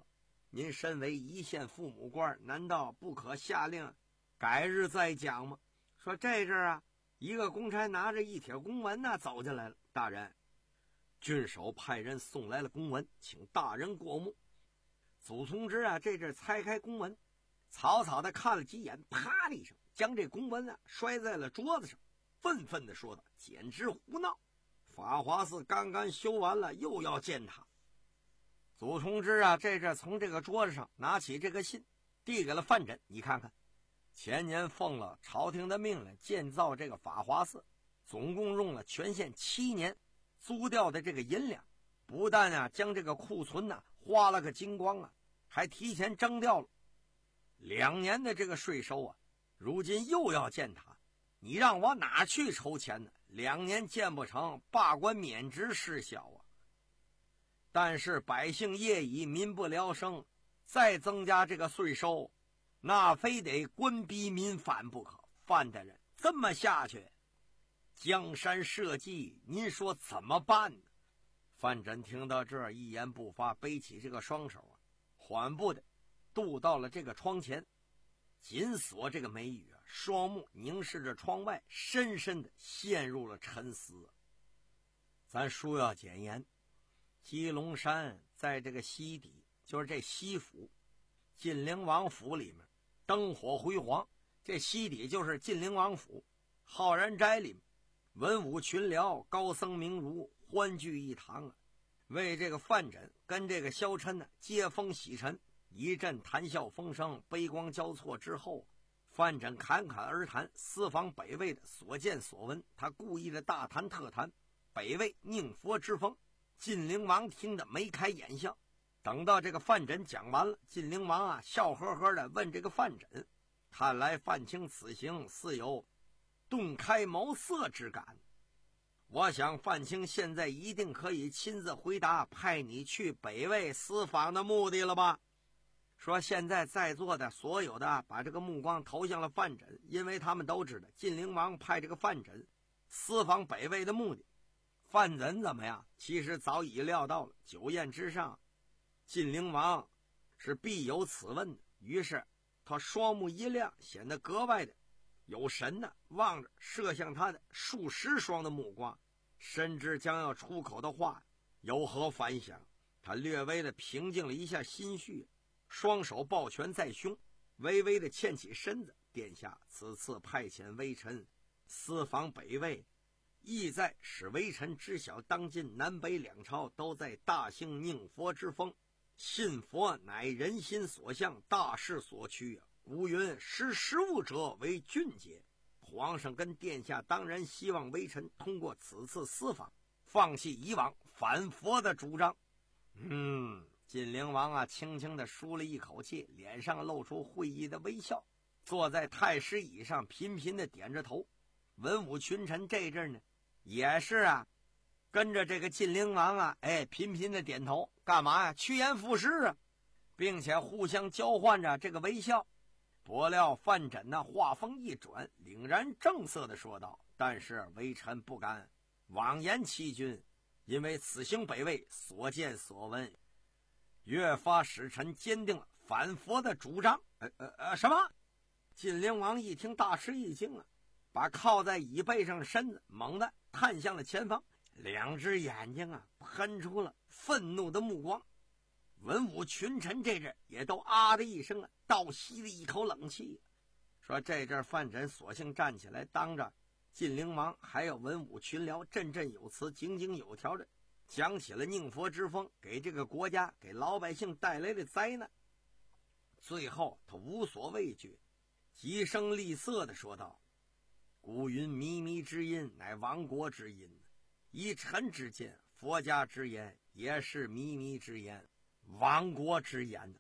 您身为一线父母官，难道不可下令改日再讲吗？说这阵儿啊，一个公差拿着一帖公文呢、啊、走进来了。大人，郡守派人送来了公文，请大人过目。祖从之啊，这阵拆开公文，草草的看了几眼，啪的一声，将这公文啊摔在了桌子上，愤愤的说道：“简直胡闹！法华寺刚刚修完了，又要践踏。”祖从之啊，这阵从这个桌子上拿起这个信，递给了范缜：“你看看，前年奉了朝廷的命令建造这个法华寺，总共用了全县七年租掉的这个银两，不但啊将这个库存呢、啊、花了个精光啊，还提前征掉了两年的这个税收啊，如今又要践踏，你让我哪去筹钱呢？两年建不成，罢官免职事小啊！但是百姓业已，民不聊生，再增加这个税收，那非得官逼民反不可。范大人，这么下去，江山社稷，您说怎么办呢？”范缜听到这儿，一言不发，背起这个双手啊，缓步的渡到了这个窗前，紧锁这个眉宇啊，双目凝视着窗外，深深的陷入了沉思。咱书要简言，鸡龙山在这个西底，就是这西府晋灵王府里面灯火辉煌，这西底就是晋灵王府。浩然斋里面文武群僚，高僧名儒欢聚一堂啊，为这个范缜跟这个萧琛呢接风洗尘。一阵谈笑风生，杯光交错之后，范缜侃侃而谈私访北魏的所见所闻，他故意的大谈特谈北魏宁佛之风。晋灵王听得眉开眼笑。等到这个范缜讲完了，晋灵王啊笑呵呵的问这个范缜：“看来范卿此行似有顿开茅塞之感，我想范卿现在一定可以亲自回答派你去北魏私访的目的了吧？”说现在在座的所有的把这个目光投向了范缜，因为他们都知道晋灵王派这个范缜私访北魏的目的。范缜怎么样？其实早已料到了，酒宴之上晋灵王是必有此问的，于是他双目一亮，显得格外的有神呢，望着射向他的数十双的目光，深知将要出口的话有何反响。他略微的平静了一下心绪，双手抱拳在胸，微微的欠起身子：“殿下此次派遣微臣私访北魏，意在使微臣知晓当今南北两朝都在大兴宁佛之风，信佛乃人心所向，大势所趋啊。古云识时务者为俊杰，皇上跟殿下当然希望微臣通过此次私访，放弃以往反佛的主张。”嗯，晋灵王啊轻轻地舒了一口气，脸上露出会意的微笑，坐在太师椅上频频地点着头。文武群臣这阵呢也是啊跟着这个晋灵王啊哎频频地点头，干嘛呀？趋炎附势啊，并且互相交换着这个微笑。不料范缜那话锋一转，凛然正色地说道：“但是微臣不敢妄言欺君，因为此行北魏所见所闻，越发使臣坚定了反佛的主张。”呃呃呃，什么？晋灵王一听大吃一惊啊，把靠在椅背上的身子猛地探向了前方，两只眼睛啊喷出了愤怒的目光。文武群臣这阵也都啊的一声啊，倒吸了一口冷气，说这阵范缜索性站起来，当着晋灵王还有文武群僚振振有词，井井有条的讲起了宁佛之风给这个国家给老百姓带来的灾难。最后他无所畏惧，极声厉色的说道：“古云靡靡之音乃亡国之音，依臣之见，佛家之言也是靡靡之言，亡国之言。”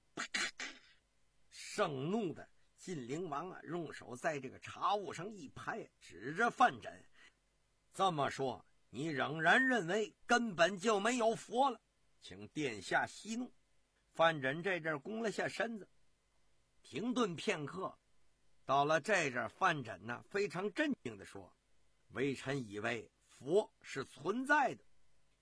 盛怒的晋灵王啊，用手在这个茶壶上一拍，指着范缜：“这么说，你仍然认为根本就没有佛了？请殿下息怒。”范缜这阵弓了下身子，停顿片刻。到了这阵，范缜呢非常镇定地说：“微臣以为佛是存在的，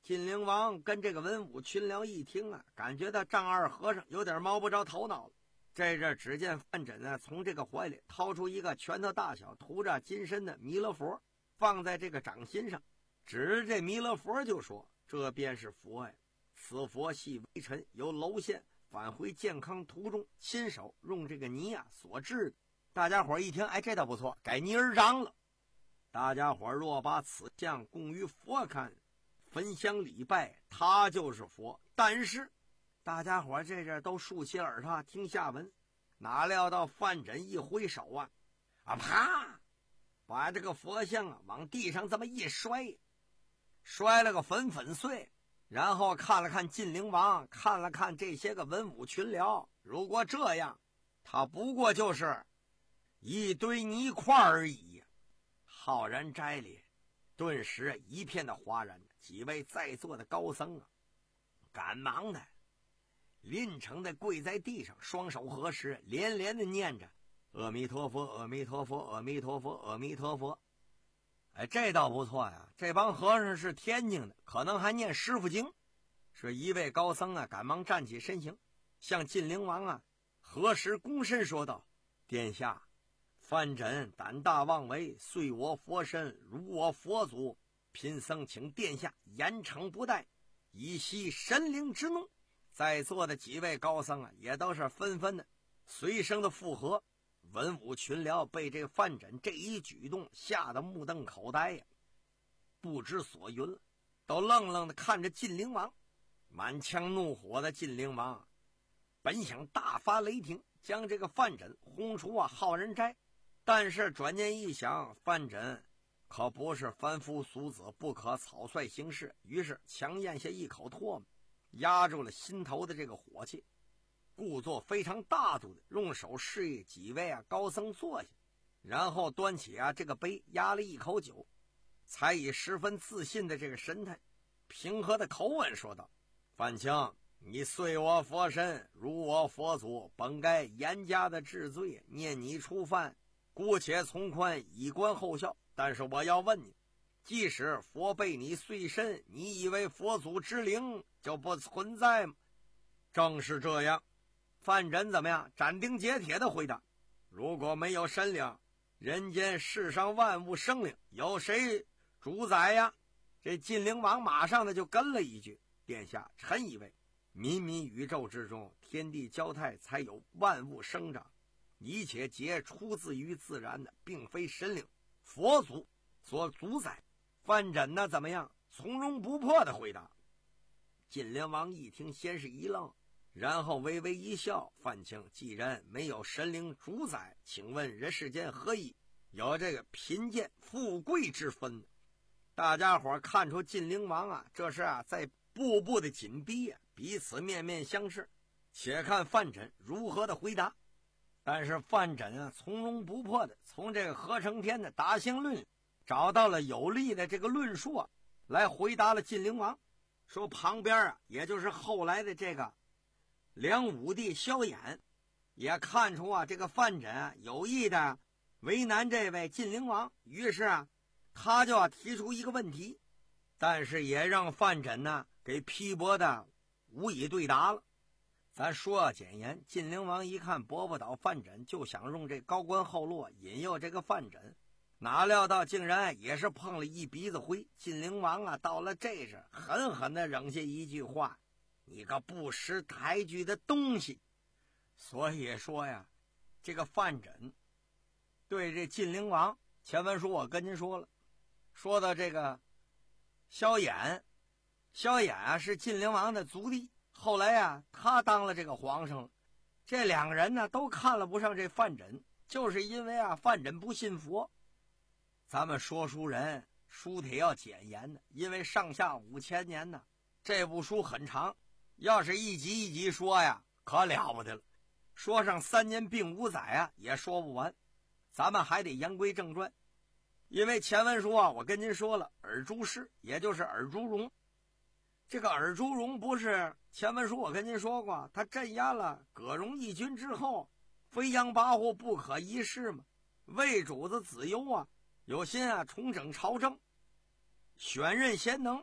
晋灵王跟这个文武群僚一听啊，感觉到丈二和尚有点摸不着头脑了。这阵只见范缜呢从这个怀里掏出一个拳头大小涂着金身的弥勒佛，放在这个掌心上，指着这弥勒佛就说：“这便是佛呀！此佛系微臣由娄县返回健康途中亲手用这个泥啊所制的。”大家伙一听，哎，这倒不错，改泥而章了。大家伙若把此像供于佛看，焚香礼拜，他就是佛。但是大家伙这阵都竖起耳朵听下文，哪料到范缜一挥手啊，啊啪，把这个佛像啊往地上这么一摔，摔了个粉粉碎。然后看了看晋灵王，看了看这些个文武群僚，如果这样，他不过就是一堆泥块而已。浩然斋里顿时一片的哗然，几位在座的高僧啊，赶忙的临成的跪在地上，双手合十，连连的念着阿弥陀佛，阿弥陀佛，阿弥陀佛，阿弥陀佛。哎，这倒不错呀，这帮和尚是天津的，可能还念师父经。是一位高僧啊，赶忙站起身形，向晋灵王啊合十躬身说道：“殿下，范缜胆大妄为，遂我佛身，辱我佛祖，贫僧请殿下严惩不贷，以息神灵之怒。”在座的几位高僧啊，也都是纷纷的随声的附和。文武群僚被这范缜这一举动吓得目瞪口呆呀，不知所云了，都愣愣的看着晋灵王。满腔怒火的晋灵王本想大发雷霆，将这个范缜轰出啊浩然斋，但是转念一想，范缜可不是凡夫俗子，不可草率行事，于是强咽下一口唾沫，压住了心头的这个火气，故作非常大度的用手示意几位啊高僧坐下，然后端起啊这个杯，压了一口酒，才以十分自信的这个神态，平和的口吻说道：“范卿，你遂我佛身，辱我佛祖，本该严加的治罪，念你初犯，姑且从宽，以观后效。但是我要问你，即使佛被你碎身，你以为佛祖之灵就不存在吗？”正是这样。范缜怎么样？斩钉截铁的回答：“如果没有神灵，人间世上万物生灵，有谁主宰呀？”这晋灵王马上的就跟了一句：“殿下，臣以为冥冥宇宙之中，天地交泰，才有万物生长，一切皆出自于自然的，并非神灵佛祖所主宰。”范缜呢怎么样？从容不迫的回答。晋灵王一听，先是一愣，然后微微一笑：“范卿，既然没有神灵主宰，请问人世间何以有这个贫贱富贵之分呢？”大家伙看出晋灵王啊，这是啊在步步的紧逼啊，彼此面面相视。且看范缜如何的回答。但是范缜啊从容不迫的从这个合成篇的达性论找到了有力的这个论述啊，来回答了晋灵王。说旁边啊，也就是后来的这个梁武帝萧衍，也看出啊这个范缜啊有意的为难这位晋灵王，于是啊他就要提出一个问题，但是也让范缜呢给批驳的无以对答了。咱说要简言，晋灵王一看驳不倒范缜，就想用这高官厚禄引诱这个范缜，哪料到竟然也是碰了一鼻子灰。晋灵王啊到了这时狠狠的扔下一句话：“你个不识抬举的东西！”所以说呀，这个范缜对这晋灵王，前文书我跟您说了，说到这个萧衍，萧衍啊是晋灵王的族弟，后来啊他当了这个皇上了。这两个人呢都看了不上这范缜，就是因为啊范缜不信佛。咱们说书人书帖要简言的，因为上下五千年呢，这部书很长，要是一集一集说呀，可了不得了，说上三年并五载啊也说不完。咱们还得言归正传，因为前文书啊我跟您说了，尔朱氏也就是尔朱荣，这个尔朱荣不是前文书我跟您说过，他镇压了葛荣义军之后飞扬跋扈不可一世嘛，魏主子子由啊有心啊重整朝政，选任贤能，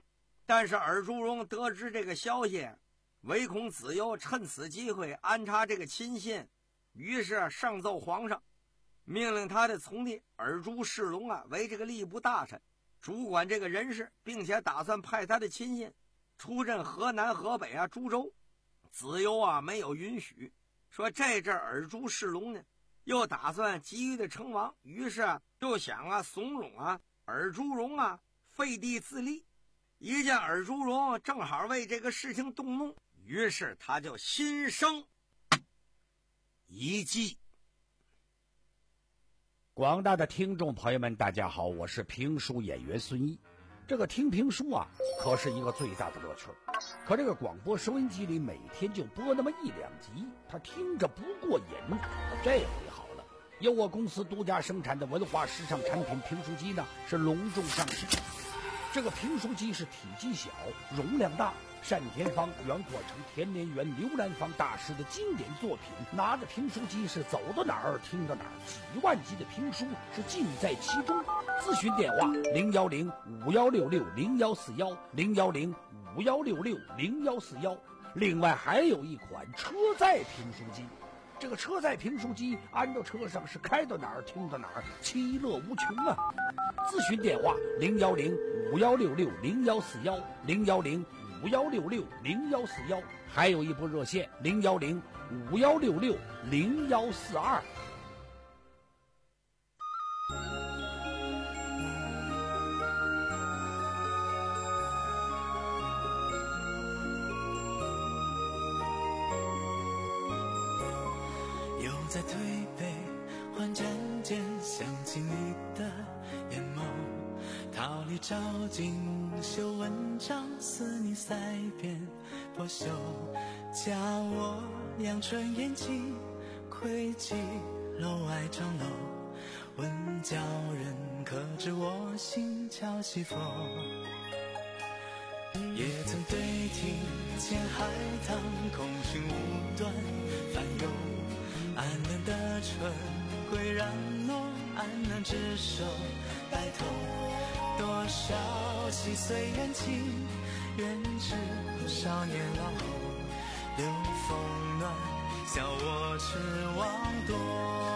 但是尔朱荣得知这个消息，唯恐子由趁此机会安插这个亲信，于是上奏皇上，命令他的从弟尔朱世龙啊为这个吏部大臣，主管这个人事，并且打算派他的亲信出镇河南、河北啊、株洲。子由啊没有允许，说这阵尔朱世龙呢又打算急于的称王，于是啊就想啊怂恿啊尔朱荣啊废帝自立。一见尔朱荣正好为这个事情动怒，于是他就心生一计。 广大的听众朋友们，大家好，我是评书演员孙一。这个听评书啊，可是一个最大的乐趣。可这个广播收音机里每天就播那么一两集，他听着不过瘾。这回好了，由我公司独家生产的文化时尚产品评书机呢，是隆重上市。这个评书机是体积小、容量大，单田芳、袁阔成、田连元、刘兰芳大师的经典作品，拿着评书机是走到哪儿听到哪儿，几万集的评书是尽在其中。咨询电话零幺零五幺六六零幺四幺零幺零五幺六六零幺四幺。另外还有一款车载评书机，这个车载评书机安到车上是开到哪儿听到哪儿，其乐无穷啊！咨询电话零幺零五幺六六零幺四幺零幺零五幺六六零幺四幺，还有一部热线零幺零五幺六六零幺四二。 又在颓废，忽渐渐想起你的眼眸，桃李照锦绣文章，似你腮边破袖，教我阳春烟起，窥几楼外长楼，问教人可知我心桥西风。也曾对听前海棠，空寻无端翻涌，安嫩的春归然落，安能执手白头。多少细碎缘情，愿知少年老后，流风暖，笑我痴妄多。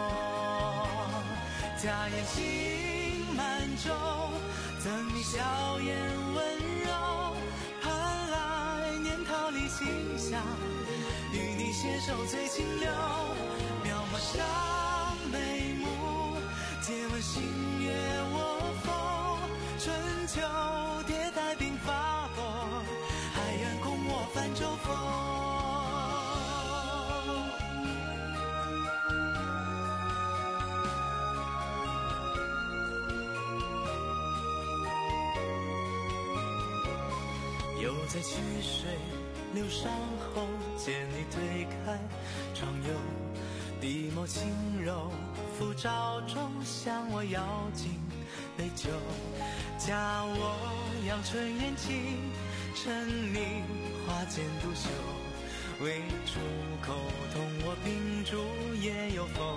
假言情满舟，赠你笑颜温柔，盼来年桃李清香，与你携手醉清流。描摹上眉目，借问星月我否？春秋迭代鬓发落，还愿共我泛舟风。又在曲水流觞后，见你推开窗游，低眸轻柔，浮照中向我邀尽杯酒，假我阳春烟起，趁你花间独秀，为出口同我秉烛夜有否？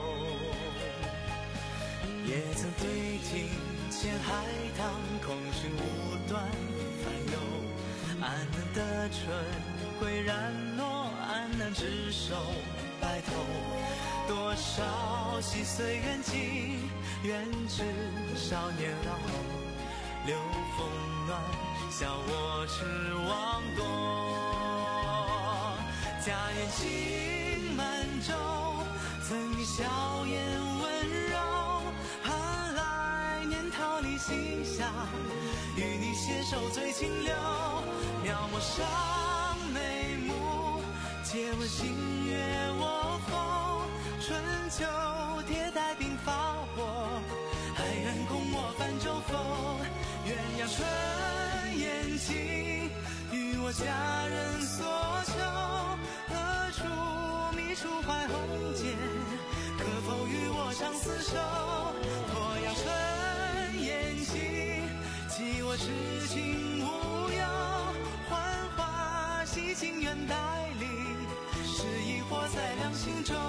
也曾对听前海棠，空寻无端翻涌，安嫩的春归然落，安能执手白头。多少细碎缘情，愿知少年老后，流风暖，笑我痴妄多。假言情满舟，赠你笑颜温柔，盼来年桃李馨香，与你携手醉清流。描摹上眉目，借问星月我否？春秋迭代鬓发落，还愿共我泛舟风。鸳鸯春烟起，与我佳人所求，何处觅处怀红笺？可否与我长厮守？洛阳春烟起，寄我痴情无忧。幻化洗尽愿带里，是疑惑在两心中。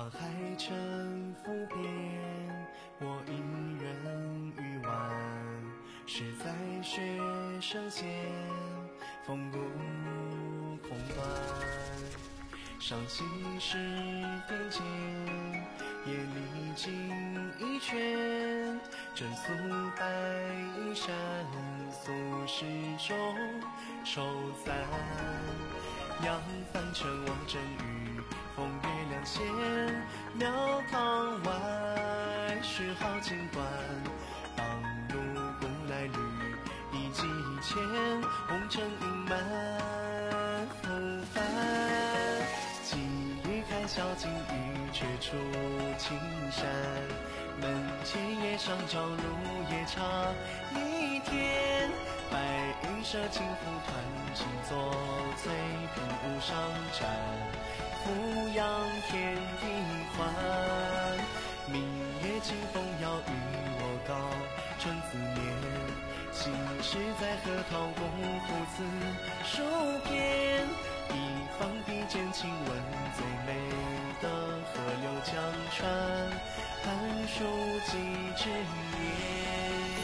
花海沉浮边，我一人鱼丸，是在雪声间，风骨空断。伤心事点间，夜里尽一圈，真素白衣衫，俗世中愁散。扬帆趁我正遇，风月两线，庙堂外十号金冠，傍入宫来旅，一骑一牵，红尘隐满浮帆。寄语开晓金鱼，却出青山，门前夜上朝如夜茶一天，白云射金蒲团，静坐翠屏无上展，俯仰天地宽。明月清风摇与我高，春自眠，心事在河套共赴此书篇。一方笔尖亲吻最美的河流江川，寒暑几之年。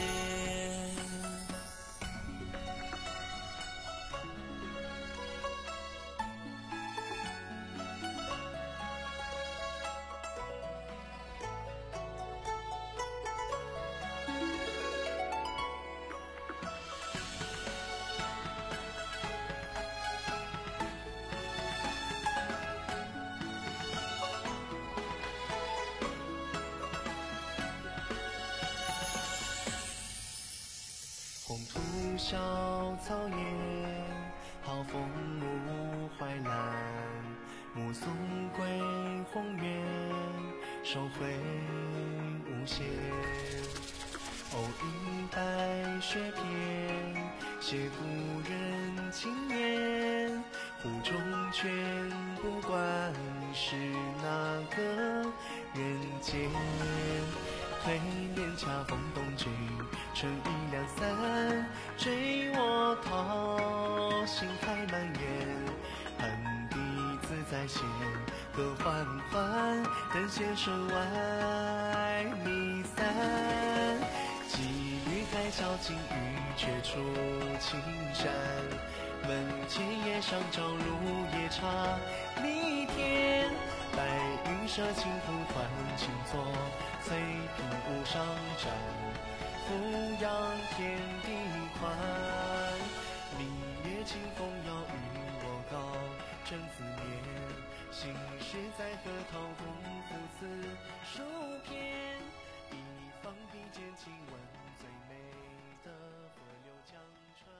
红土小草野，好风无怀兰。目送归鸿远，手挥无限。偶因白雪片，写故人情念。湖中卷不管是哪个人间。推帘恰逢东君，春意两散，追我桃，心开满园。恨笛自在弦，歌缓缓，等闲身外离散。寄语开晓金鱼，却出青山。门前夜上朝如夜茶离天，白云射金蒲团，静坐翠屏无上展，俯仰天地宽。明月清风摇与我高，正自眠，心事在河套共赴此书篇。一方笔尖亲吻最美的河流江川。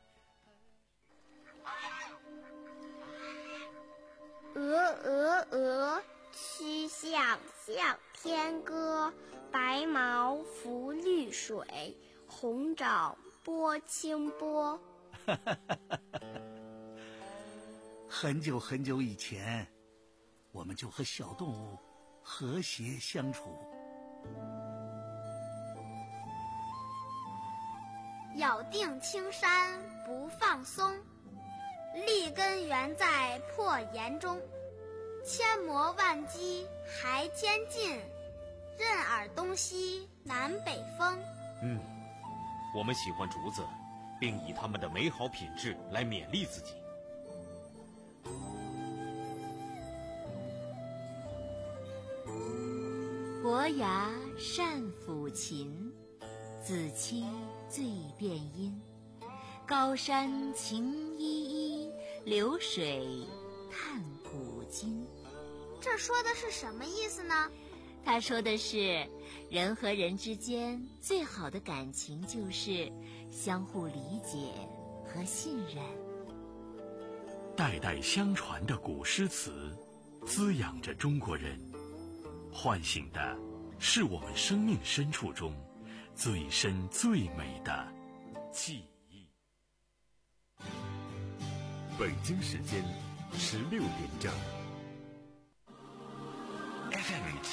鹅鹅鹅，曲项向天歌。白毛浮绿水，红爪拨清波。 很久很久以前，我们就和小动物和谐相处。 咬定青山不放松，立根原在破岩中。千磨万击还坚劲，任尔东西南北风。 嗯，我们喜欢竹子，并以它们的美好品质来勉励自己。 伯牙善抚琴，子期最辨音。高山晴依依，流水叹古今。 这说的是什么意思呢？ 他说的是，人和人之间最好的感情就是相互理解和信任。 代代相传的古诗词，滋养着中国人，唤醒的是我们生命深处中最深最美的记忆。 北京时间十六点整。 F M